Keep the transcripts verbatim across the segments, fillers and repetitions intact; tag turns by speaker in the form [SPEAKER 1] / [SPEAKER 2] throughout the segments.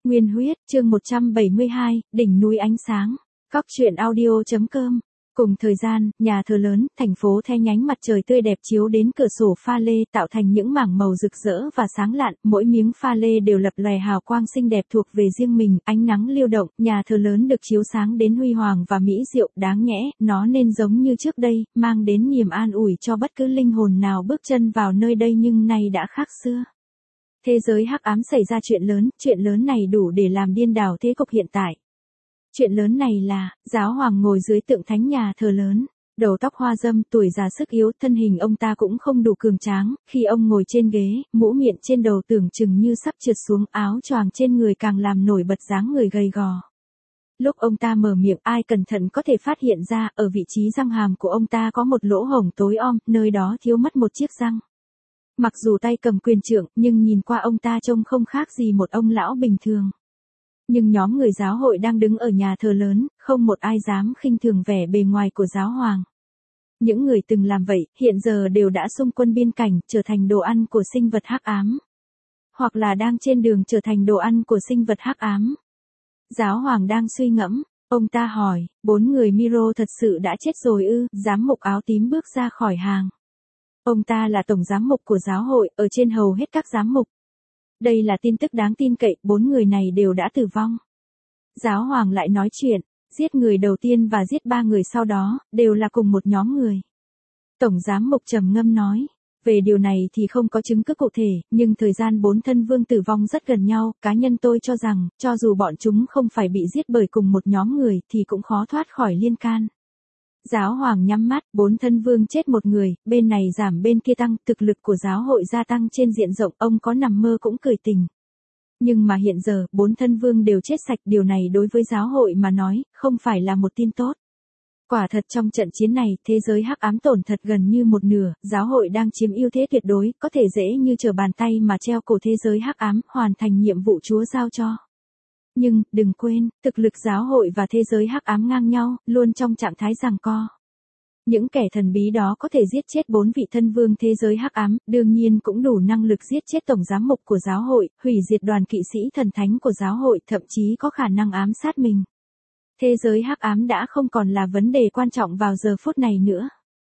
[SPEAKER 1] Nguyên huyết, chương một trăm bảy mươi hai, đỉnh núi ánh sáng. Cóc truyện audio.com. Cùng thời gian, nhà thờ lớn, thành phố The nhánh mặt trời tươi đẹp chiếu đến cửa sổ pha lê tạo thành những mảng màu rực rỡ và sáng lạn, mỗi miếng pha lê đều lập lòe hào quang xinh đẹp thuộc về riêng mình, ánh nắng lưu động, nhà thờ lớn được chiếu sáng đến huy hoàng và mỹ diệu, đáng nhẽ, nó nên giống như trước đây, mang đến niềm an ủi cho bất cứ linh hồn nào bước chân vào nơi đây nhưng nay đã khác xưa. Thế giới hắc ám xảy ra chuyện lớn, chuyện lớn này đủ để làm điên đảo thế cục hiện tại. Chuyện lớn này là, giáo hoàng ngồi dưới tượng thánh nhà thờ lớn, đầu tóc hoa râm, tuổi già sức yếu, thân hình ông ta cũng không đủ cường tráng, khi ông ngồi trên ghế, mũ miệng trên đầu tưởng chừng như sắp trượt xuống, áo choàng trên người càng làm nổi bật dáng người gầy gò. Lúc ông ta mở miệng, ai cẩn thận có thể phát hiện ra, ở vị trí răng hàm của ông ta có một lỗ hổng tối om, nơi đó thiếu mất một chiếc răng. Mặc dù tay cầm quyền trượng, nhưng nhìn qua ông ta trông không khác gì một ông lão bình thường. Nhưng nhóm người giáo hội đang đứng ở nhà thờ lớn, không một ai dám khinh thường vẻ bề ngoài của giáo hoàng. Những người từng làm vậy, hiện giờ đều đã xung quân biên cảnh, trở thành đồ ăn của sinh vật hắc ám. Hoặc là đang trên đường trở thành đồ ăn của sinh vật hắc ám. Giáo hoàng đang suy ngẫm, ông ta hỏi, bốn người Miro thật sự đã chết rồi ư? Giám mục áo tím bước ra khỏi hàng. Ông ta là tổng giám mục của giáo hội, ở trên hầu hết các giám mục. Đây là tin tức đáng tin cậy, bốn người này đều đã tử vong. Giáo hoàng lại nói chuyện, giết người đầu tiên và giết ba người sau đó, đều là cùng một nhóm người. Tổng giám mục trầm ngâm nói, về điều này thì không có chứng cứ cụ thể, nhưng thời gian bốn thân vương tử vong rất gần nhau, cá nhân tôi cho rằng, cho dù bọn chúng không phải bị giết bởi cùng một nhóm người thì cũng khó thoát khỏi liên can. Giáo hoàng nhắm mắt, bốn thân vương chết một người, bên này giảm bên kia tăng, thực lực của giáo hội gia tăng trên diện rộng, ông có nằm mơ cũng cười tình. Nhưng mà hiện giờ, bốn thân vương đều chết sạch, điều này đối với giáo hội mà nói, không phải là một tin tốt. Quả thật trong trận chiến này, thế giới hắc ám tổn thật gần như một nửa, giáo hội đang chiếm ưu thế tuyệt đối, có thể dễ như trở bàn tay mà treo cổ thế giới hắc ám, hoàn thành nhiệm vụ Chúa giao cho. Nhưng, đừng quên, thực lực giáo hội và thế giới hắc ám ngang nhau, luôn trong trạng thái giằng co. Những kẻ thần bí đó có thể giết chết bốn vị thân vương thế giới hắc ám, đương nhiên cũng đủ năng lực giết chết tổng giám mục của giáo hội, hủy diệt đoàn kỵ sĩ thần thánh của giáo hội, thậm chí có khả năng ám sát mình. Thế giới hắc ám đã không còn là vấn đề quan trọng vào giờ phút này nữa.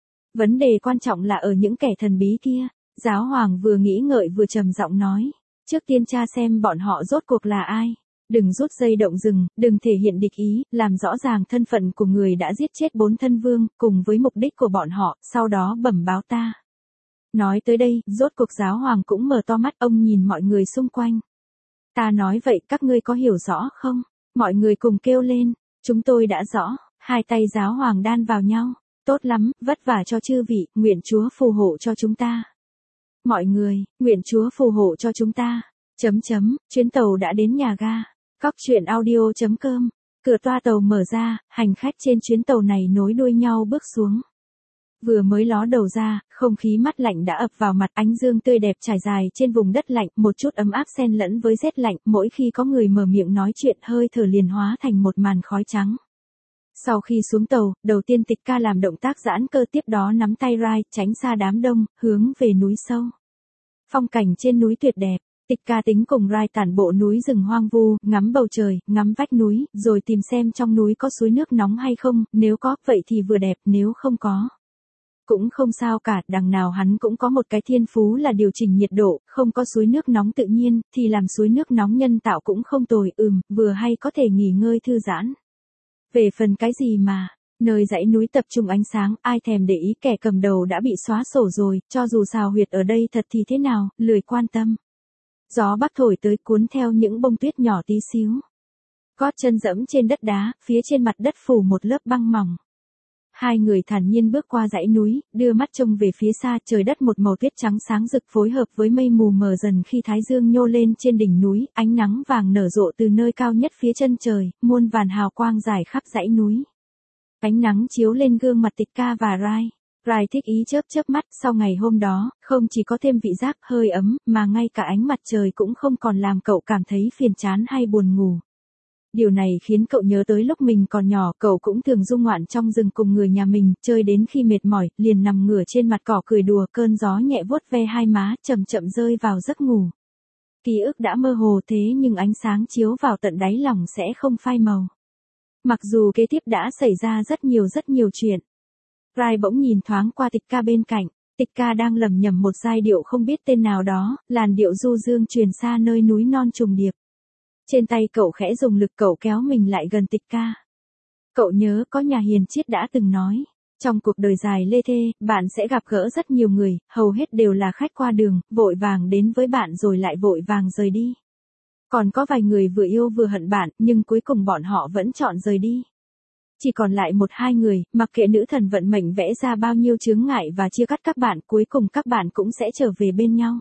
[SPEAKER 1] Vấn đề quan trọng là ở những kẻ thần bí kia. Giáo hoàng vừa nghĩ ngợi vừa trầm giọng nói, trước tiên tra xem bọn họ rốt cuộc là ai. Đừng rút dây động rừng, đừng thể hiện địch ý, làm rõ ràng thân phận của người đã giết chết bốn thân vương, cùng với mục đích của bọn họ, sau đó bẩm báo ta. Nói tới đây, rốt cuộc giáo hoàng cũng mở to mắt, ông nhìn mọi người xung quanh. Ta nói vậy, các ngươi có hiểu rõ không? Mọi người cùng kêu lên, chúng tôi đã rõ, hai tay giáo hoàng đan vào nhau. Tốt lắm, vất vả cho chư vị, nguyện Chúa phù hộ cho chúng ta. Mọi người, nguyện Chúa phù hộ cho chúng ta. Chấm chấm, chuyến tàu đã đến nhà ga. Cóc truyện audio.com. Cửa toa tàu mở ra, hành khách trên chuyến tàu này nối đuôi nhau bước xuống. Vừa mới ló đầu ra, không khí mát lạnh đã ập vào mặt, ánh dương tươi đẹp trải dài trên vùng đất lạnh, một chút ấm áp xen lẫn với rét lạnh, mỗi khi có người mở miệng nói chuyện hơi thở liền hóa thành một màn khói trắng. Sau khi xuống tàu, đầu tiên Tịch Ca làm động tác giãn cơ, tiếp đó nắm tay Rai, tránh xa đám đông, hướng về núi sâu. Phong cảnh trên núi tuyệt đẹp. Tịch Ca tính cùng Rai tản bộ núi rừng hoang vu, ngắm bầu trời, ngắm vách núi, rồi tìm xem trong núi có suối nước nóng hay không, nếu có, vậy thì vừa đẹp, nếu không có. Cũng không sao cả, đằng nào hắn cũng có một cái thiên phú là điều chỉnh nhiệt độ, không có suối nước nóng tự nhiên, thì làm suối nước nóng nhân tạo cũng không tồi, ừm, vừa hay có thể nghỉ ngơi thư giãn. Về phần cái gì mà, nơi dãy núi tập trung ánh sáng, ai thèm để ý, kẻ cầm đầu đã bị xóa sổ rồi, cho dù xào huyệt ở đây thật thì thế nào, lười quan tâm. Gió bắc thổi tới cuốn theo những bông tuyết nhỏ tí xíu. Gót chân dẫm trên đất đá, phía trên mặt đất phủ một lớp băng mỏng. Hai người thản nhiên bước qua dãy núi, đưa mắt trông về phía xa, trời đất một màu tuyết trắng sáng rực phối hợp với mây mù mờ dần khi thái dương nhô lên trên đỉnh núi, ánh nắng vàng nở rộ từ nơi cao nhất phía chân trời, muôn vàn hào quang rải khắp dãy núi. Ánh nắng chiếu lên gương mặt Tịch Ca và Rai. Rai thích ý chớp chớp mắt, sau ngày hôm đó, không chỉ có thêm vị giác hơi ấm, mà ngay cả ánh mặt trời cũng không còn làm cậu cảm thấy phiền chán hay buồn ngủ. Điều này khiến cậu nhớ tới lúc mình còn nhỏ, cậu cũng thường du ngoạn trong rừng cùng người nhà mình, chơi đến khi mệt mỏi, liền nằm ngửa trên mặt cỏ cười đùa, cơn gió nhẹ vuốt ve hai má, chậm chậm rơi vào giấc ngủ. ký ức đã mơ hồ thế nhưng ánh sáng chiếu vào tận đáy lòng sẽ không phai màu. Mặc dù kế tiếp đã xảy ra rất nhiều rất nhiều chuyện. Rai bỗng nhìn thoáng qua Tịch Ca bên cạnh, Tịch Ca đang lẩm nhẩm một giai điệu không biết tên nào đó, làn điệu du dương truyền xa nơi núi non trùng điệp. Trên tay cậu khẽ dùng lực, cậu kéo mình lại gần Tịch Ca. Cậu nhớ có nhà hiền triết đã từng nói, trong cuộc đời dài lê thê, bạn sẽ gặp gỡ rất nhiều người, hầu hết đều là khách qua đường, vội vàng đến với bạn rồi lại vội vàng rời đi. Còn có vài người vừa yêu vừa hận bạn, nhưng cuối cùng bọn họ vẫn chọn rời đi. Chỉ còn lại một hai người, mặc kệ nữ thần vận mệnh vẽ ra bao nhiêu chướng ngại và chia cắt các bạn, cuối cùng các bạn cũng sẽ trở về bên nhau.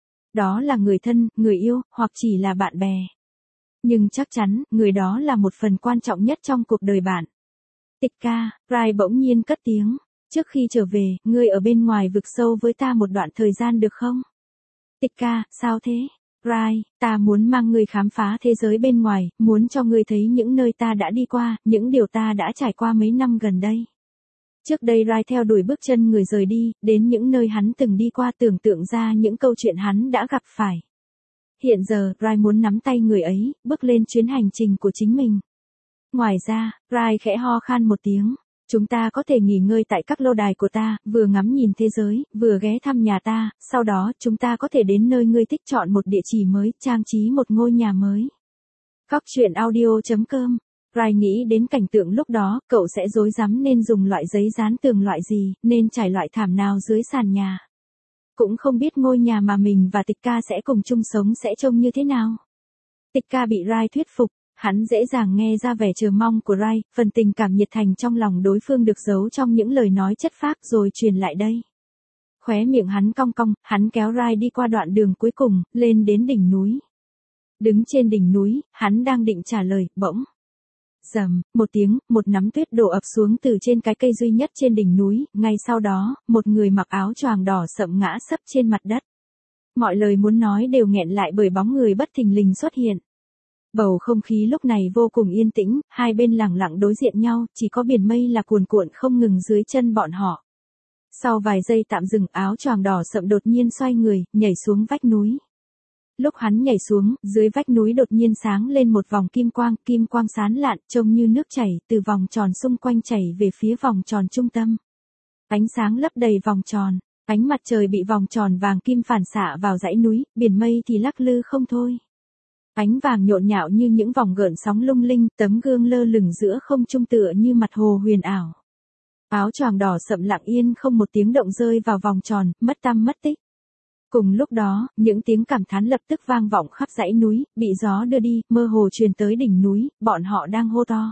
[SPEAKER 1] Đó là người thân, người yêu, hoặc chỉ là bạn bè. Nhưng chắc chắn, người đó là một phần quan trọng nhất trong cuộc đời bạn. Tịch Ca, Rai bỗng nhiên cất tiếng, trước khi trở về, ngươi ở bên ngoài vực sâu với ta một đoạn thời gian được không? Tịch Ca, sao thế? Rai, ta muốn mang ngươi khám phá thế giới bên ngoài, muốn cho ngươi thấy những nơi ta đã đi qua, những điều ta đã trải qua mấy năm gần đây. Trước đây Rai theo đuổi bước chân người rời đi, đến những nơi hắn từng đi qua, tưởng tượng ra những câu chuyện hắn đã gặp phải. Hiện giờ, Rai muốn nắm tay người ấy, bước lên chuyến hành trình của chính mình. Ngoài ra, Rai khẽ ho khan một tiếng. Chúng ta có thể nghỉ ngơi tại các lô đài của ta, vừa ngắm nhìn thế giới, vừa ghé thăm nhà ta, sau đó chúng ta có thể đến nơi ngươi thích, chọn một địa chỉ mới, trang trí một ngôi nhà mới. Cóc truyện audio chấm com. Rai nghĩ đến cảnh tượng lúc đó, cậu sẽ rối rắm nên dùng loại giấy dán tường loại gì, nên trải loại thảm nào dưới sàn nhà. Cũng không biết ngôi nhà mà mình và Tịch Ca sẽ cùng chung sống sẽ trông như thế nào. Tịch Ca bị Rai thuyết phục. Hắn dễ dàng nghe ra vẻ chờ mong của Rai, phần tình cảm nhiệt thành trong lòng đối phương được giấu trong những lời nói chất phác rồi truyền lại đây. Khóe miệng hắn cong cong, hắn kéo Rai đi qua đoạn đường cuối cùng, lên đến đỉnh núi. Đứng trên đỉnh núi, hắn đang định trả lời, bỗng. Rầm, một tiếng, một nắm tuyết đổ ập xuống từ trên cái cây duy nhất trên đỉnh núi, ngay sau đó, một người mặc áo choàng đỏ sậm ngã sấp trên mặt đất. Mọi lời muốn nói đều nghẹn lại bởi bóng người bất thình lình xuất hiện. Bầu không khí lúc này vô cùng yên tĩnh, hai bên lặng lặng đối diện nhau, chỉ có biển mây là cuồn cuộn không ngừng dưới chân bọn họ. Sau vài giây tạm dừng, áo choàng đỏ sậm đột nhiên xoay người, nhảy xuống vách núi. Lúc hắn nhảy xuống, dưới vách núi đột nhiên sáng lên một vòng kim quang, kim quang sáng lạn, trông như nước chảy, từ vòng tròn xung quanh chảy về phía vòng tròn trung tâm. Ánh sáng lấp đầy vòng tròn, ánh mặt trời bị vòng tròn vàng kim phản xạ vào dãy núi, biển mây thì lắc lư không thôi. Ánh vàng nhộn nhạo như những vòng gợn sóng lung linh, tấm gương lơ lửng giữa không trung tựa như mặt hồ huyền ảo. Áo choàng đỏ sậm lặng yên không một tiếng động rơi vào vòng tròn, mất tăm mất tích. Cùng lúc đó, những tiếng cảm thán lập tức vang vọng khắp dãy núi, bị gió đưa đi, mơ hồ truyền tới đỉnh núi, bọn họ đang hô to.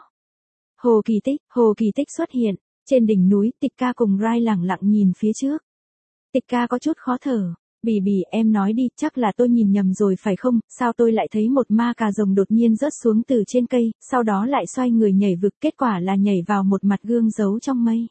[SPEAKER 1] Hồ Kỳ Tích, Hồ Kỳ Tích xuất hiện, trên đỉnh núi, Tịch Ca cùng Rai lặng lặng nhìn phía trước. Tịch Ca có chút khó thở. Bì bì, em nói đi, chắc là tôi nhìn nhầm rồi phải không, sao tôi lại thấy một ma cà rồng đột nhiên rớt xuống từ trên cây, sau đó lại xoay người nhảy vực, kết quả là nhảy vào một mặt gương giấu trong mây.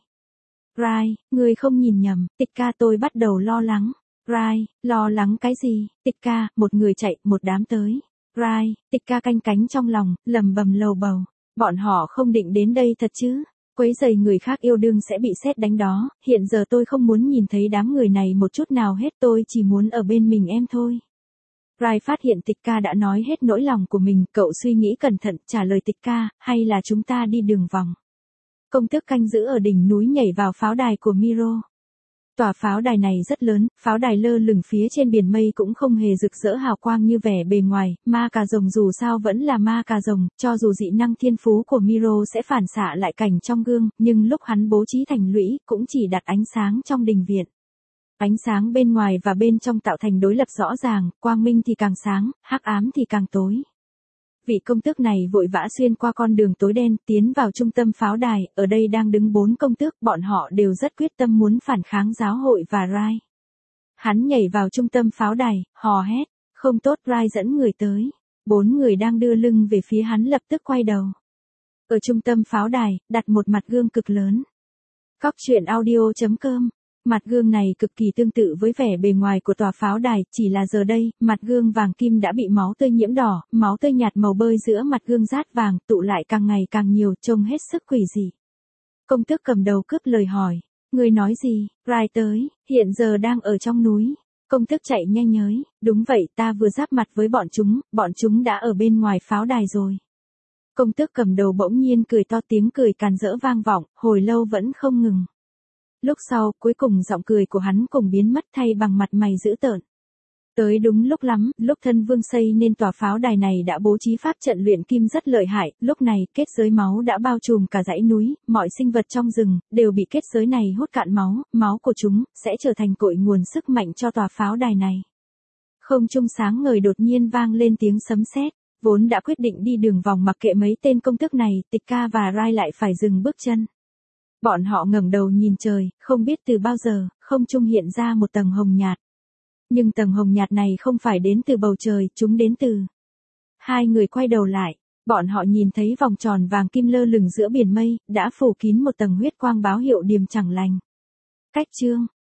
[SPEAKER 1] Rai, người không nhìn nhầm, Tịch Ca, tôi bắt đầu lo lắng. Rai, lo lắng cái gì? Tịch Ca, một người chạy, một đám tới. Rai, Tịch Ca canh cánh trong lòng, lầm bầm lầu bầu. Bọn họ không định đến đây thật chứ? Quấy giày người khác yêu đương sẽ bị sét đánh đó, hiện giờ tôi không muốn nhìn thấy đám người này một chút nào hết, tôi chỉ muốn ở bên mình em thôi. Rai phát hiện Tịch Ca đã nói hết nỗi lòng của mình, cậu suy nghĩ cẩn thận, trả lời Tịch Ca, hay là chúng ta đi đường vòng. Công tước canh giữ ở đỉnh núi nhảy vào pháo đài của Miro. Tòa pháo đài này rất lớn, pháo đài lơ lửng phía trên biển mây cũng không hề rực rỡ hào quang như vẻ bề ngoài, ma cà rồng dù sao vẫn là ma cà rồng, cho dù dị năng thiên phú của Miro sẽ phản xạ lại cảnh trong gương, nhưng lúc hắn bố trí thành lũy, cũng chỉ đặt ánh sáng trong đình viện. Ánh sáng bên ngoài và bên trong tạo thành đối lập rõ ràng, quang minh thì càng sáng, hắc ám thì càng tối. Vị công tước này vội vã xuyên qua con đường tối đen, tiến vào trung tâm pháo đài, ở đây đang đứng bốn công tước, bọn họ đều rất quyết tâm muốn phản kháng giáo hội và Rai. Hắn nhảy vào trung tâm pháo đài, hò hét, không tốt, Rai dẫn người tới. Bốn người đang đưa lưng về phía hắn lập tức quay đầu. Ở trung tâm pháo đài, đặt một mặt gương cực lớn. Cóc truyện audio chấm com. Mặt gương này cực kỳ tương tự với vẻ bề ngoài của tòa pháo đài, chỉ là giờ đây, mặt gương vàng kim đã bị máu tươi nhiễm đỏ, máu tươi nhạt màu bơi giữa mặt gương rát vàng, tụ lại càng ngày càng nhiều, trông hết sức quỷ dị. Công tước cầm đầu cướp lời hỏi, người nói gì? Rai tới, hiện giờ đang ở trong núi. Công tước chạy nhanh nhới, đúng vậy, ta vừa giáp mặt với bọn chúng, bọn chúng đã ở bên ngoài pháo đài rồi. Công tước cầm đầu bỗng nhiên cười to, tiếng cười càn rỡ vang vọng, hồi lâu vẫn không ngừng. Lúc sau, cuối cùng giọng cười của hắn cùng biến mất thay bằng mặt mày dữ tợn. Tới đúng lúc lắm, lúc thân vương xây nên tòa pháo đài này đã bố trí pháp trận luyện kim rất lợi hại, lúc này kết giới máu đã bao trùm cả dãy núi, mọi sinh vật trong rừng, đều bị kết giới này hút cạn máu, máu của chúng, sẽ trở thành cội nguồn sức mạnh cho tòa pháo đài này. Không trung sáng ngời đột nhiên vang lên tiếng sấm sét, vốn đã quyết định đi đường vòng mặc kệ mấy tên công tước này, Tịch Ca và Rai lại phải dừng bước chân. Bọn họ ngẩng đầu nhìn trời, không biết từ bao giờ, không trung hiện ra một tầng hồng nhạt. Nhưng tầng hồng nhạt này không phải đến từ bầu trời, chúng đến từ... Hai người quay đầu lại, bọn họ nhìn thấy vòng tròn vàng kim lơ lửng giữa biển mây, đã phủ kín một tầng huyết quang báo hiệu điềm chẳng lành. Cách chương